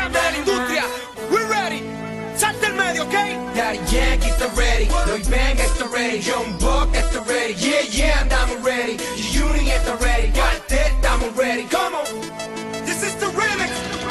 grande de la industria. We're ready. Salta el medio, ¿ok? Daddy Yankee está ready, Lloyd Banks está ready, Young Buck está ready, yeah, yeah, andamos ready, G-Unit está ready, Cartel estamos ready, come on, this is the remix.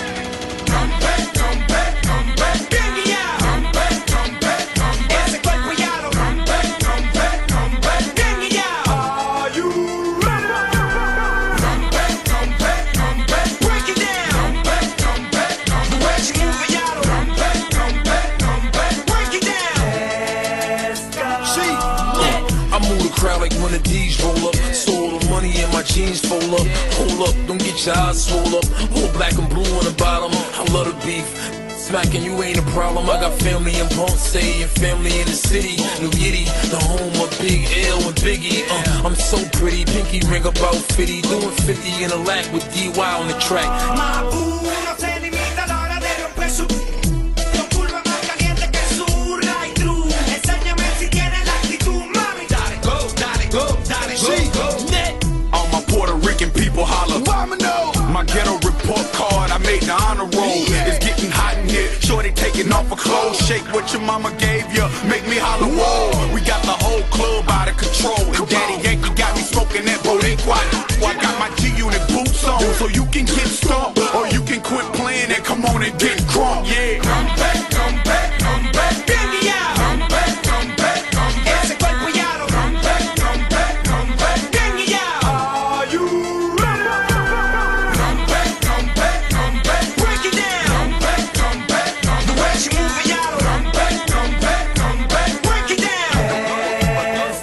Trumpet, trumpet, trumpet, bien guiado. Trumpet, trumpet, trumpet, ese cuerpo guiado. Trumpet, trumpet, trumpet, bien guiado. Are you ready? Trumpet, trumpet, trumpet, break it down. Trumpet, trumpet, trumpet, the way she move it, guiado. Trumpet, trumpet, trumpet, break it down. Let's go. See, I move the crowd like one of these roll up. So all the money in my jeans fold up. Hold up, don't get your eyes swole up. Whole black and blue on the bottom. I love the beef. Smacking you ain't a problem. I got family in Ponce and family in the city. New Yiddy, the home of Big L and Biggie. I'm so pretty, pinky ring about 50. Doing 50 in a lack with DY on the track. Mabu no se limita a la hora de romper su con curva más caliente que su right through. Enséñame si tienes la actitud, mami. Dale, go, dale, go, dale, go, go. Net. All my Puerto Rican people holler. My ghetto report card, I made the honor roll. It's getting hot in here. Shorty taking off her clothes. Shake what your mama gave you. Make me holler, whoa. We got the whole club out of control. And Daddy Yankee got me smoking that Boricua. I got my G-Unit boots on, so you can get stumped. Or you can quit playing and come on and get crunk, yeah. Trumpet, trumpet, trumpet, bien guiado. Trumpet, trumpet, trumpet, ese cuerpo guiado. Trumpet, trumpet, trumpet, bien guiado. Are you ready? Trumpet, trumpet, trumpet, break it down. Trumpet, trumpet, trumpet, the way she move it, guiado. Trumpet, trumpet, trumpet, break it down. Let's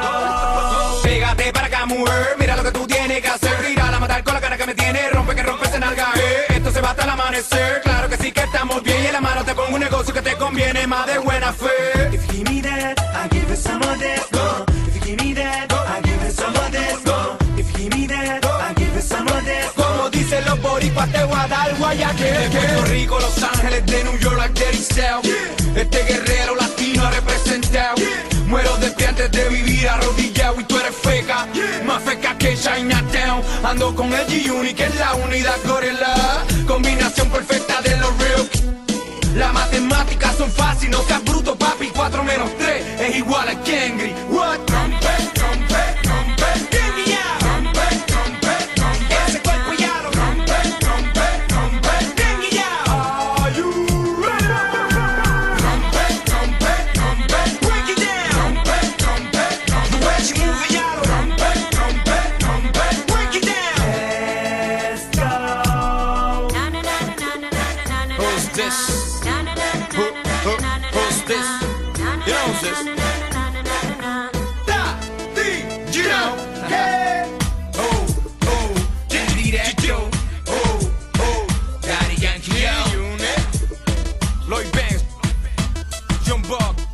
go. Pégate para acá, mujer, mira lo que tú tienes que hacer. Tira la matar con la cara que me tiene, rompe se nalga. Esto se va hasta el amanecer, claro que sí que estamos bien. Y en la mano te pongo un negocio que te conviene más de buena fe. If you give me that, I give you some of this. If you give me that, I give you some of this. If you give me that, I give you some of this. Como dicen los boricuas, te voy a dar guayaque. De Puerto Rico, Los Ángeles, de New York, like Daddy South. Este guerrero latino ha representado. Muero desde antes de vivir arrodillado y tú eres feca, más feca que Chinatown. Ando con el G-Unit que es la unidad gorila, combinación perfecta de los real. Las matemáticas son fáciles, no seas bruto papi, 4 menos 3 es igual a Kengri. What? Trumpet, trumpet, trumpet, bien guiado. Trumpet, trumpet, trumpet, ese cuerpo guiado. Trumpet, trumpet, trumpet, bien guiado. Are you ready? Trumpet, trumpet, trumpet, break it down. Trumpet, trumpet, trumpet, the way she move it, guiado. Trumpet, trumpet, trumpet, break it down. Let's go. Who's this? Who's this? You know who's this? Daddy, you know, yeah. Oh, oh, Daddy that yo. Oh, oh, Daddy Yankee yo. Lloyd Banks, Young Buck.